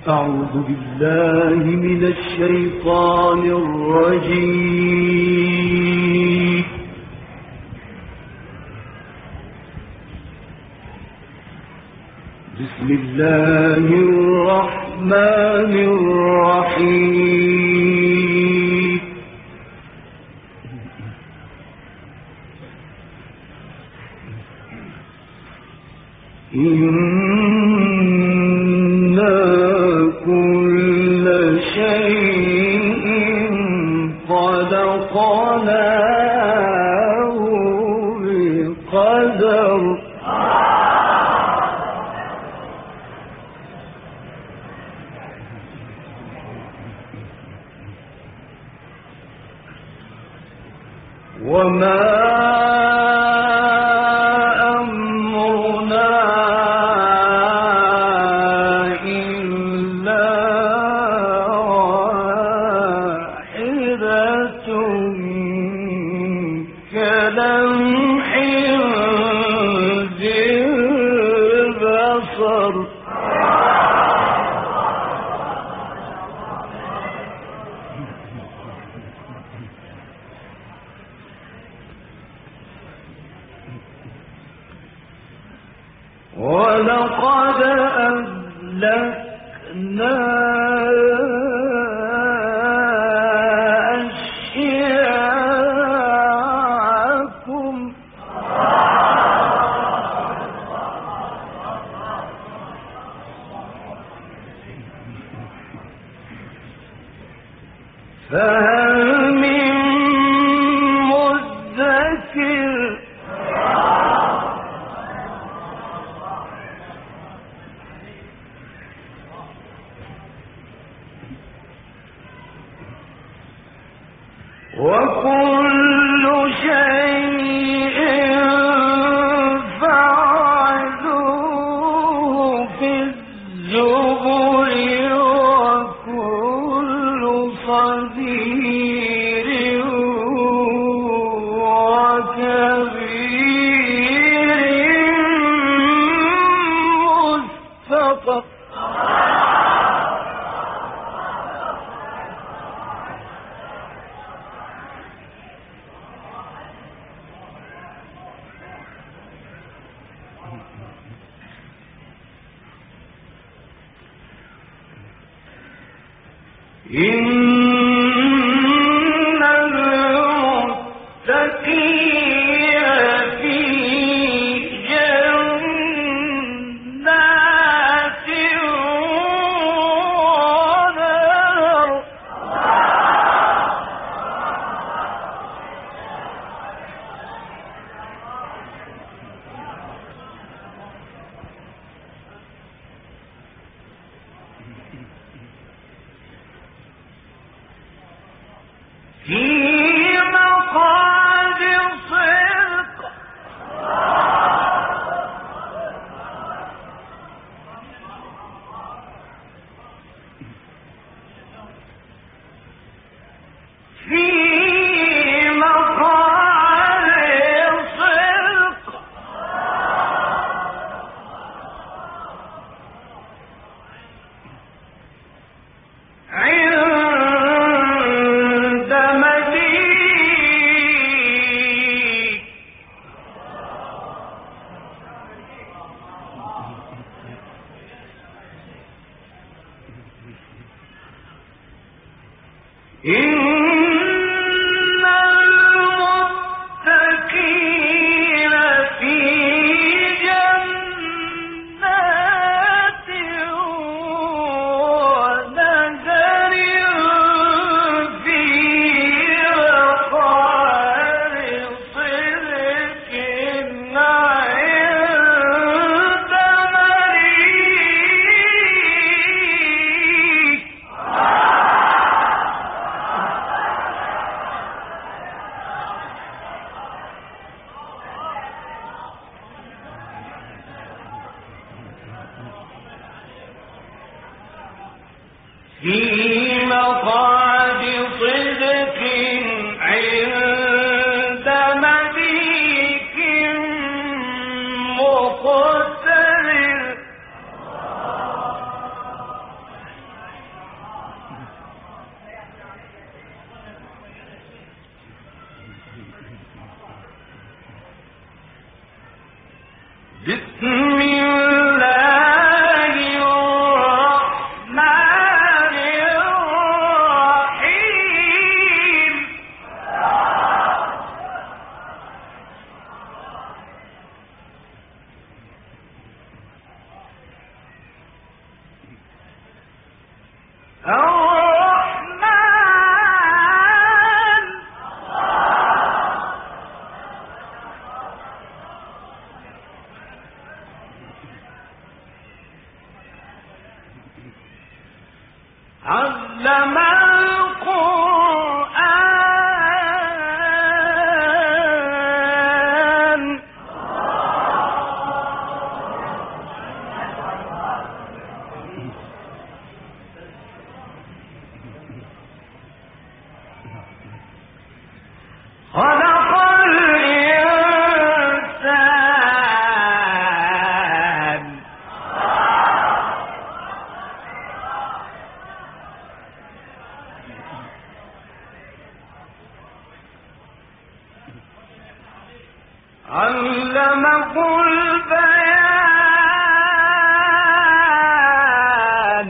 أعوذ بالله من الشيطان الرجيم. بسم الله الرحمن الرحيم. إنا كل شيء خلقناه بقدر. وما أمرنا إلا واحدة كلمح بالبصر. ولقد أهلكنا أشياءكم فهل من مدكر. وكل شيء فعلوه في الزبر. وكل صغير وكبير مستطر. إن المتقين في جنات ونهر. في مقعد صدق. في مقعد صدق. عند مليك. إن المتقين في جنات ونهر. في مقعد صدق عند مليك. في مقعد صدق عند مليك مقتدر. علم القرآن خلق الإنسان علمه البيان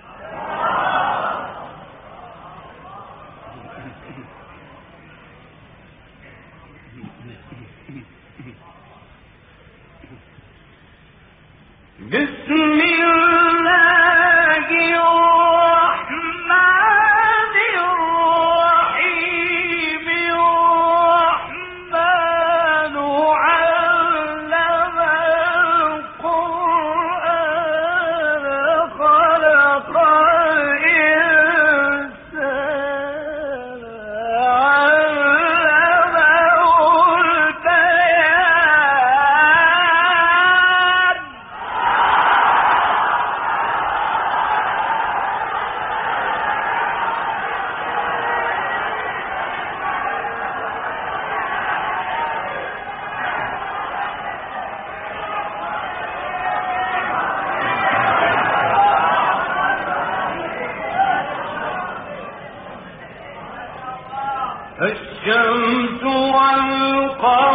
بسم الله الرحمن الرحيم الرحمن علم القرآن خلق الإنسان علمه البيان الشمس والقمر